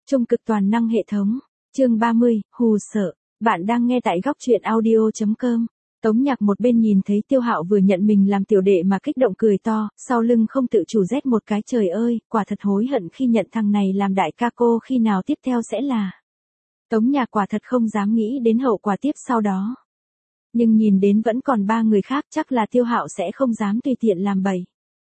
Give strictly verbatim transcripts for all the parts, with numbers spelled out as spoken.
Trung cực toàn năng hệ thống. Chương ba mươi, hù sợ. Bạn đang nghe tại góc truyện audio chấm com. Tống Nhạc một bên nhìn thấy Tiêu Hạo vừa nhận mình làm tiểu đệ mà kích động cười to, sau lưng không tự chủ rét một cái, trời ơi, quả thật hối hận khi nhận thằng này làm đại ca cô, khi nào tiếp theo sẽ là. Tống Nhạc quả thật không dám nghĩ đến hậu quả tiếp sau đó. Nhưng nhìn đến vẫn còn ba người khác, chắc là Tiêu Hạo sẽ không dám tùy tiện làm bậy.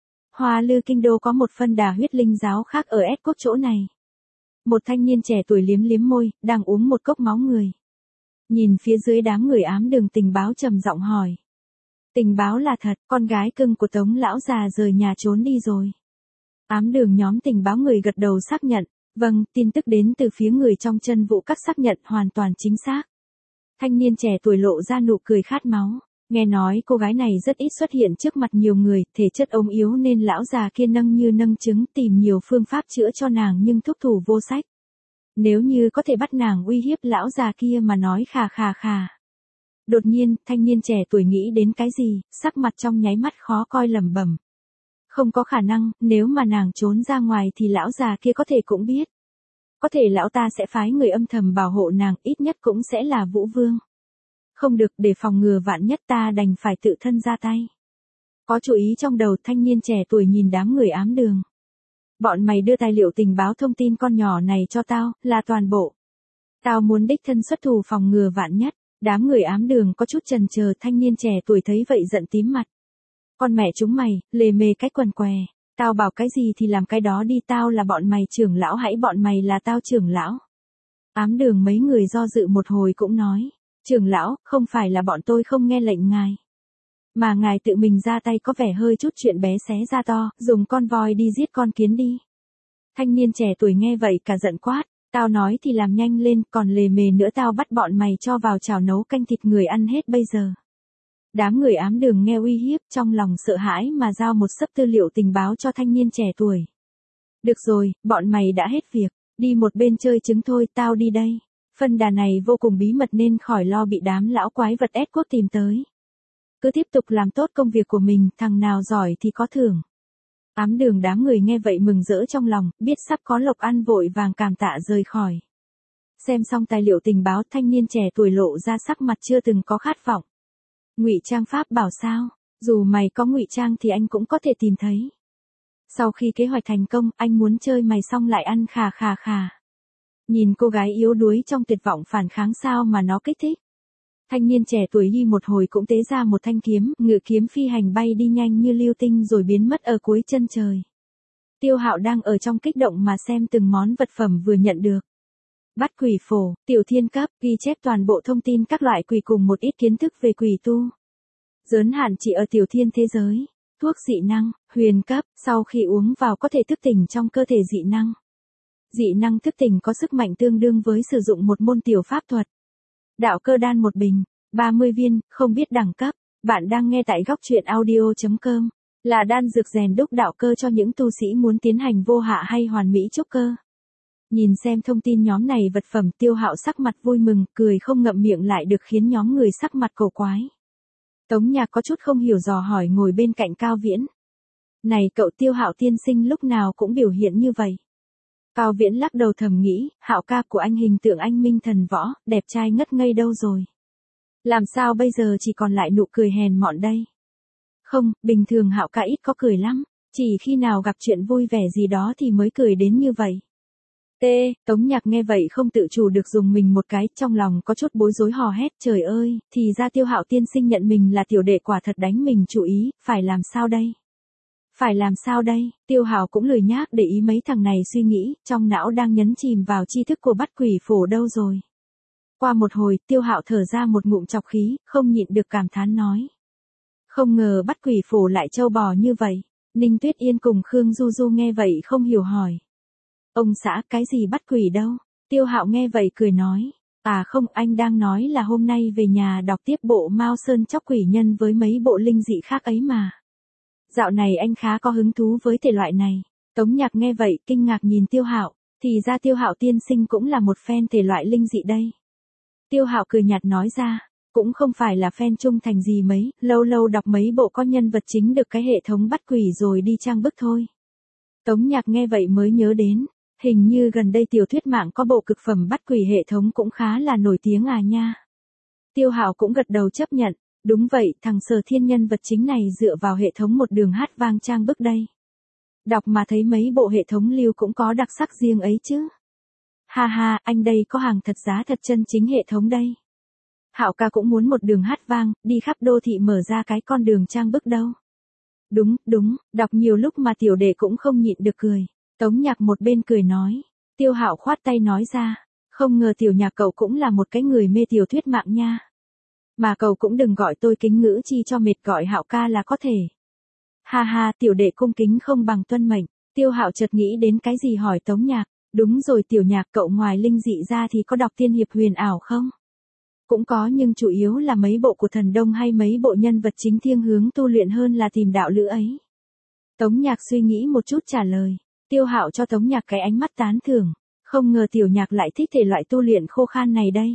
Hoa Lư kinh đô có một phân đà huyết linh giáo khác ở S quốc chỗ này. Một thanh niên trẻ tuổi liếm liếm môi, đang uống một cốc máu người. Nhìn phía dưới đám người ám đường tình báo trầm giọng hỏi. Tình báo là thật, con gái cưng của Tống lão già rời nhà trốn đi rồi. Ám đường nhóm tình báo người gật đầu xác nhận, vâng, tin tức đến từ phía người trong chân vụ các xác nhận hoàn toàn chính xác. Thanh niên trẻ tuổi lộ ra nụ cười khát máu. Nghe nói cô gái này rất ít xuất hiện trước mặt nhiều người, thể chất ốm yếu nên lão già kia nâng như nâng trứng, tìm nhiều phương pháp chữa cho nàng nhưng thuốc thủ vô sách. Nếu như có thể bắt nàng uy hiếp lão già kia mà nói khà khà khà. Đột nhiên, thanh niên trẻ tuổi nghĩ đến cái gì, sắc mặt trong nháy mắt khó coi lẩm bẩm. Không có khả năng, nếu mà nàng trốn ra ngoài thì lão già kia có thể cũng biết. Có thể lão ta sẽ phái người âm thầm bảo hộ nàng, ít nhất cũng sẽ là Vũ Vương. Không được, để phòng ngừa vạn nhất ta đành phải tự thân ra tay. Có chú ý trong đầu, thanh niên trẻ tuổi nhìn đám người ám đường. Bọn mày đưa tài liệu tình báo thông tin con nhỏ này cho tao, là toàn bộ. Tao muốn đích thân xuất thủ phòng ngừa vạn nhất. Đám người ám đường có chút chần chờ, thanh niên trẻ tuổi thấy vậy giận tím mặt. Con mẹ chúng mày, lề mề cái quần què. Tao bảo cái gì thì làm cái đó đi, tao là bọn mày trưởng lão hãy bọn mày là tao trưởng lão. Ám đường mấy người do dự một hồi cũng nói. Trưởng lão, không phải là bọn tôi không nghe lệnh ngài. Mà ngài tự mình ra tay có vẻ hơi chút chuyện bé xé ra to, dùng con voi đi giết con kiến đi. Thanh niên trẻ tuổi nghe vậy cả giận quát, tao nói thì làm nhanh lên, còn lề mề nữa tao bắt bọn mày cho vào chảo nấu canh thịt người ăn hết bây giờ. Đám người ám đường nghe uy hiếp trong lòng sợ hãi mà giao một xấp tư liệu tình báo cho thanh niên trẻ tuổi. Được rồi, bọn mày đã hết việc, đi một bên chơi trứng thôi, tao đi đây. Phân đà này vô cùng bí mật nên khỏi lo bị đám lão quái vật S quốc tìm tới. Cứ tiếp tục làm tốt công việc của mình, thằng nào giỏi thì có thưởng. Ám đường đám người nghe vậy mừng rỡ trong lòng, biết sắp có lộc ăn vội vàng cảm tạ rời khỏi. Xem xong tài liệu tình báo, thanh niên trẻ tuổi lộ ra sắc mặt chưa từng có khát vọng. Ngụy trang pháp bảo sao, dù mày có ngụy trang thì anh cũng có thể tìm thấy. Sau khi kế hoạch thành công, anh muốn chơi mày xong lại ăn khà khà khà. Nhìn cô gái yếu đuối trong tuyệt vọng phản kháng sao mà nó kích thích. Thanh niên trẻ tuổi đi một hồi cũng tế ra một thanh kiếm, ngự kiếm phi hành bay đi nhanh như lưu tinh rồi biến mất ở cuối chân trời. Tiêu Hạo đang ở trong kích động mà xem từng món vật phẩm vừa nhận được. Bắt quỷ phổ, tiểu thiên cấp, ghi chép toàn bộ thông tin các loại quỷ cùng một ít kiến thức về quỷ tu. Giới hạn chỉ ở tiểu thiên thế giới. Thuốc dị năng, huyền cấp, sau khi uống vào có thể thức tỉnh trong cơ thể dị năng. Dị năng thức tỉnh có sức mạnh tương đương với sử dụng một môn tiểu pháp thuật. Đạo cơ đan một bình, ba mươi viên, không biết đẳng cấp. Bạn đang nghe tại góc truyện audio chấm com. Là đan dược rèn đúc đạo cơ cho những tu sĩ muốn tiến hành vô hạ hay hoàn mỹ trúc cơ. Nhìn xem thông tin nhóm này vật phẩm, Tiêu Hạo sắc mặt vui mừng, cười không ngậm miệng lại được khiến nhóm người sắc mặt cổ quái. Tống Nhạc có chút không hiểu dò hỏi ngồi bên cạnh Cao Viễn. Này cậu Tiêu Hạo tiên sinh lúc nào cũng biểu hiện như vậy. Cao Viễn lắc đầu thầm nghĩ, Hạo ca của anh hình tượng anh minh thần võ, đẹp trai ngất ngây đâu rồi. Làm sao bây giờ chỉ còn lại nụ cười hèn mọn đây. Không, bình thường Hạo ca ít có cười lắm, chỉ khi nào gặp chuyện vui vẻ gì đó thì mới cười đến như vậy. T, Tống Nhạc nghe vậy không tự chủ được dùng mình một cái, trong lòng có chút bối rối hò hét, trời ơi, thì ra Tiêu Hạo tiên sinh nhận mình là tiểu đệ quả thật đánh mình chủ ý, phải làm sao đây? Phải làm sao đây? Tiêu Hạo cũng lười nhác để ý mấy thằng này suy nghĩ, trong não đang nhấn chìm vào tri thức của bắt quỷ phổ đâu rồi. Qua một hồi, Tiêu Hạo thở ra một ngụm trọc khí, không nhịn được cảm thán nói. Không ngờ bắt quỷ phổ lại trâu bò như vậy. Ninh Tuyết Yên cùng Khương Du Du nghe vậy không hiểu hỏi. Ông xã, cái gì bắt quỷ đâu? Tiêu Hạo nghe vậy cười nói. À không, anh đang nói là hôm nay về nhà đọc tiếp bộ Mao Sơn Chóc Quỷ Nhân với mấy bộ linh dị khác ấy mà. Dạo này anh khá có hứng thú với thể loại này. Tống Nhạc nghe vậy kinh ngạc nhìn Tiêu Hạo, thì ra Tiêu Hạo tiên sinh cũng là một fan thể loại linh dị đây. Tiêu Hạo cười nhạt nói ra, cũng không phải là fan trung thành gì mấy, lâu lâu đọc mấy bộ có nhân vật chính được cái hệ thống bắt quỷ rồi đi trang bức thôi. Tống Nhạc nghe vậy mới nhớ đến, Hình như gần đây tiểu thuyết mạng có bộ cực phẩm bắt quỷ hệ thống cũng khá là nổi tiếng à nha. Tiêu Hạo cũng gật đầu chấp nhận, đúng vậy, thằng Sở Thiên nhân vật chính này dựa vào hệ thống một đường hát vang trang bức đây. Đọc mà thấy mấy bộ hệ thống lưu cũng có đặc sắc riêng ấy chứ. Ha ha, anh đây có hàng thật giá thật chân chính hệ thống đây. Hạo ca cũng muốn một đường hát vang, đi khắp đô thị mở ra cái con đường trang bức đâu. Đúng, đúng, đọc nhiều lúc mà tiểu đệ cũng không nhịn được cười. Tống Nhạc một bên cười nói. Tiêu Hạo khoát tay nói ra. Không ngờ tiểu Nhạc cậu cũng là một cái người mê tiểu thuyết mạng nha. Mà cậu cũng đừng gọi tôi kính ngữ chi cho mệt, gọi Hạo ca là có thể. Ha ha, tiểu đệ cung kính không bằng tuân mệnh. Tiêu Hạo chợt nghĩ đến cái gì hỏi Tống Nhạc. Đúng rồi tiểu Nhạc, cậu ngoài linh dị ra thì có đọc tiên hiệp huyền ảo không? Cũng có, nhưng chủ yếu là mấy bộ của thần Đông hay mấy bộ nhân vật chính thiên hướng tu luyện hơn là tìm đạo lữ ấy. Tống Nhạc suy nghĩ một chút trả lời. Tiêu Hạo cho Tống Nhạc cái ánh mắt tán thưởng. Không ngờ tiểu Nhạc lại thích thể loại tu luyện khô khan này đây.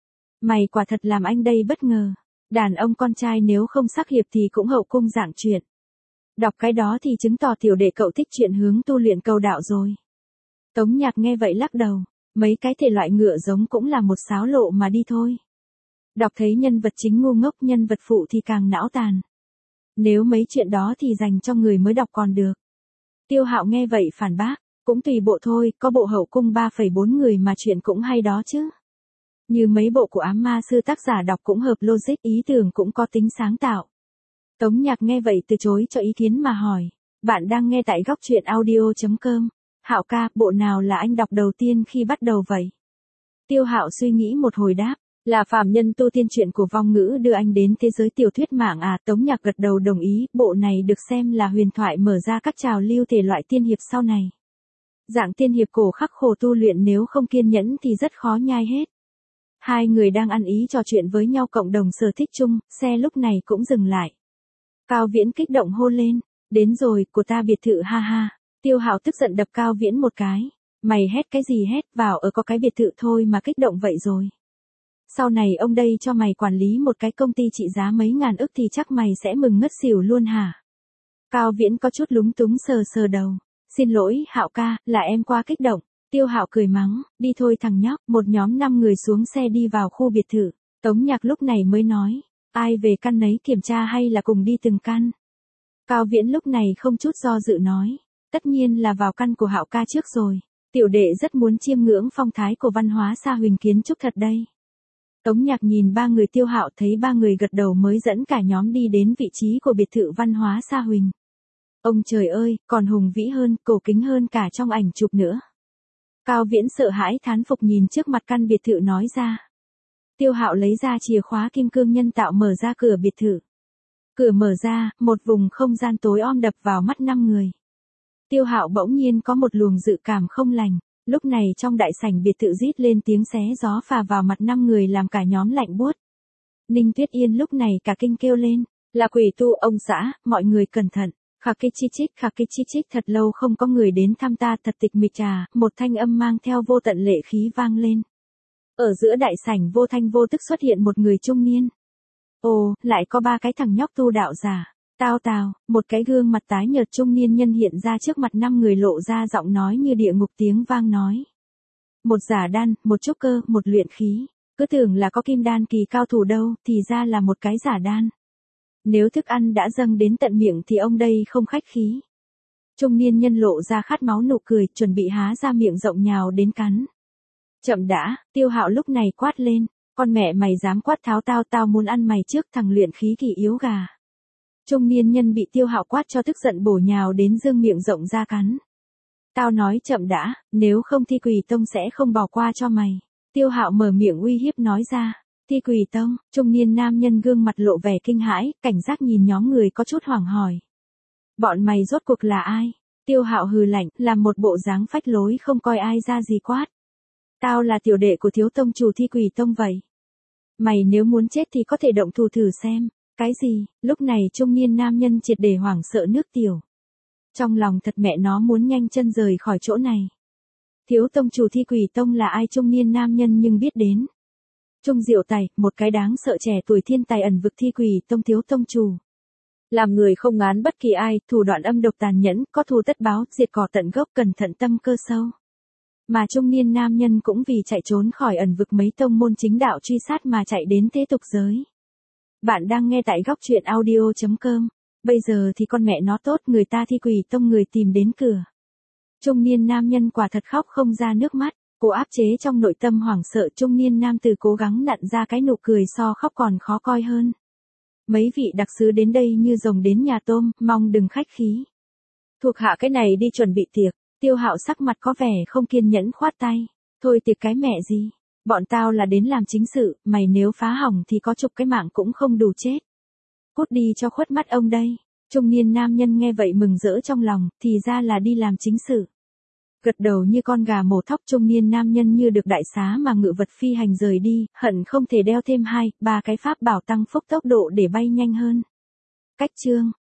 Mày quả thật làm anh đây bất ngờ. Đàn ông con trai nếu không sắc hiệp thì cũng hậu cung dạng chuyện. Đọc cái đó thì chứng tỏ tiểu đệ cậu thích chuyện hướng tu luyện cầu đạo rồi. Tống Nhạc nghe vậy lắc đầu. Mấy cái thể loại ngựa giống cũng là một sáo lộ mà đi thôi. Đọc thấy nhân vật chính ngu ngốc, nhân vật phụ thì càng não tàn. Nếu mấy chuyện đó thì dành cho người mới đọc còn được. Tiêu Hạo nghe vậy phản bác, cũng tùy bộ thôi, có bộ hậu cung ba phẩy bốn người mà chuyện cũng hay đó chứ. Như mấy bộ của ám ma sư tác giả đọc cũng hợp logic, ý tưởng cũng có tính sáng tạo. Tống Nhạc nghe vậy từ chối cho ý kiến mà hỏi, bạn đang nghe tại góc truyện audio chấm com. Hạo ca, bộ nào là anh đọc đầu tiên khi bắt đầu vậy? Tiêu Hạo suy nghĩ một hồi đáp. Là Phàm Nhân Tu Tiên, truyện của Vong Ngữ đưa anh đến thế giới tiểu thuyết mạng à. Tống Nhạc gật đầu đồng ý, bộ này được xem là huyền thoại mở ra các trào lưu thể loại tiên hiệp sau này. Dạng tiên hiệp cổ khắc khổ tu luyện, nếu không kiên nhẫn thì rất khó nhai hết. Hai người đang ăn ý trò chuyện với nhau, cộng đồng sở thích chung, xe lúc này cũng dừng lại. Cao Viễn kích động hô lên, đến rồi, của ta biệt thự ha ha. Tiêu Hạo tức giận đập Cao Viễn một cái. Mày hét cái gì hét, vào ở có cái biệt thự thôi mà kích động vậy rồi. Sau này ông đây cho mày quản lý một cái công ty trị giá mấy ngàn ức thì chắc mày sẽ mừng ngất xỉu luôn hả? Cao Viễn có chút lúng túng sờ sờ đầu. Xin lỗi, Hạo ca, là em quá kích động. Tiêu Hạo cười mắng, đi thôi thằng nhóc. Một nhóm năm người xuống xe đi vào khu biệt thự. Tống Nhạc lúc này mới nói, ai về căn nấy kiểm tra hay là cùng đi từng căn? Cao Viễn lúc này không chút do dự nói, tất nhiên là vào căn của Hạo ca trước rồi. Tiểu đệ rất muốn chiêm ngưỡng phong thái của văn hóa Sa Huỳnh kiến trúc thật đây. Tống Nhạc nhìn ba người Tiêu Hạo, thấy ba người gật đầu mới dẫn cả nhóm đi đến vị trí của biệt thự văn hóa Sa Huỳnh. Ông trời ơi, còn hùng vĩ hơn, cổ kính hơn cả trong ảnh chụp nữa. Cao Viễn sợ hãi thán phục nhìn trước mặt căn biệt thự nói ra. Tiêu Hạo lấy ra chìa khóa kim cương nhân tạo mở ra cửa biệt thự. Cửa mở ra, một vùng không gian tối om đập vào mắt năm người. Tiêu Hạo bỗng nhiên có một luồng dự cảm không lành. Lúc này trong đại sảnh biệt thự rít lên tiếng xé gió phà vào mặt năm người làm cả nhóm lạnh buốt. Ninh Tuyết Yên lúc này cả kinh kêu lên, là quỷ tu ông xã, mọi người cẩn thận. Khà kích chi chích, khà kích chi chích, thật lâu không có người đến thăm ta, thật tịch mịch trà, một thanh âm mang theo vô tận lệ khí vang lên. Ở giữa đại sảnh vô thanh vô tức xuất hiện một người trung niên. Ồ, lại có ba cái thằng nhóc tu đạo giả. Tao tào, một cái gương mặt tái nhợt trung niên nhân hiện ra trước mặt năm người, lộ ra giọng nói như địa ngục tiếng vang nói. Một giả đan, một trúc cơ, một luyện khí. Cứ tưởng là có kim đan kỳ cao thủ đâu, thì ra là một cái giả đan. Nếu thức ăn đã dâng đến tận miệng thì ông đây không khách khí. Trung niên nhân lộ ra khát máu nụ cười, chuẩn bị há ra miệng rộng nhào đến cắn. Chậm đã, Tiêu Hạo lúc này quát lên, con mẹ mày dám quát tháo tao, tao muốn ăn mày trước, thằng luyện khí kỳ yếu gà. Trung niên nhân bị Tiêu Hạo quát cho tức giận bổ nhào đến dương miệng rộng ra cắn. Tao nói chậm đã, nếu không Thi Quỷ Tông sẽ không bỏ qua cho mày. Tiêu Hạo mở miệng uy hiếp nói ra. Thi Quỷ Tông, trung niên nam nhân gương mặt lộ vẻ kinh hãi, cảnh giác nhìn nhóm người có chút hoảng hỏi. Bọn mày rốt cuộc là ai? Tiêu Hạo hừ lạnh, làm một bộ dáng phách lối không coi ai ra gì quát. Tao là tiểu đệ của thiếu tông chủ Thi Quỷ Tông vậy. Mày nếu muốn chết thì có thể động thủ thử xem. Cái gì? Lúc này trung niên nam nhân triệt để hoảng sợ nước tiểu. Trong lòng thật mẹ nó muốn nhanh chân rời khỏi chỗ này. Thiếu tông chủ Thi Quỷ Tông là ai? Trung niên nam nhân nhưng biết đến. Trung Diệu Tài, một cái đáng sợ trẻ tuổi thiên tài ẩn vực Thi Quỷ Tông thiếu tông chủ. Làm người không ngán bất kỳ ai, thủ đoạn âm độc tàn nhẫn, có thù tất báo, diệt cỏ tận gốc, cẩn thận tâm cơ sâu. Mà trung niên nam nhân cũng vì chạy trốn khỏi ẩn vực mấy tông môn chính đạo truy sát mà chạy đến thế tục giới. Bạn đang nghe tại góc truyện audio chấm com. Bây giờ thì con mẹ nó tốt, người ta thi quỷ tông người tìm đến cửa. Trung niên nam nhân quả thật khóc không ra nước mắt, cố áp chế trong nội tâm hoảng sợ, trung niên nam tử cố gắng nặn ra cái nụ cười so khóc còn khó coi hơn. Mấy vị đặc sứ đến đây như rồng đến nhà tôm, mong đừng khách khí. Thuộc hạ cái này đi chuẩn bị tiệc. Tiêu Hạo sắc mặt có vẻ không kiên nhẫn khoát tay. Thôi tiệc cái mẹ gì, bọn tao là đến làm chính sự, mày nếu phá hỏng thì có chục cái mạng cũng không đủ chết. Cút đi cho khuất mắt ông đây. Trung niên nam nhân nghe vậy mừng rỡ trong lòng, thì ra là đi làm chính sự. Gật đầu như con gà mổ thóc, trung niên nam nhân như được đại xá mà ngự vật phi hành rời đi, hận không thể đeo thêm hai, ba cái pháp bảo tăng phúc tốc độ để bay nhanh hơn. Cách chương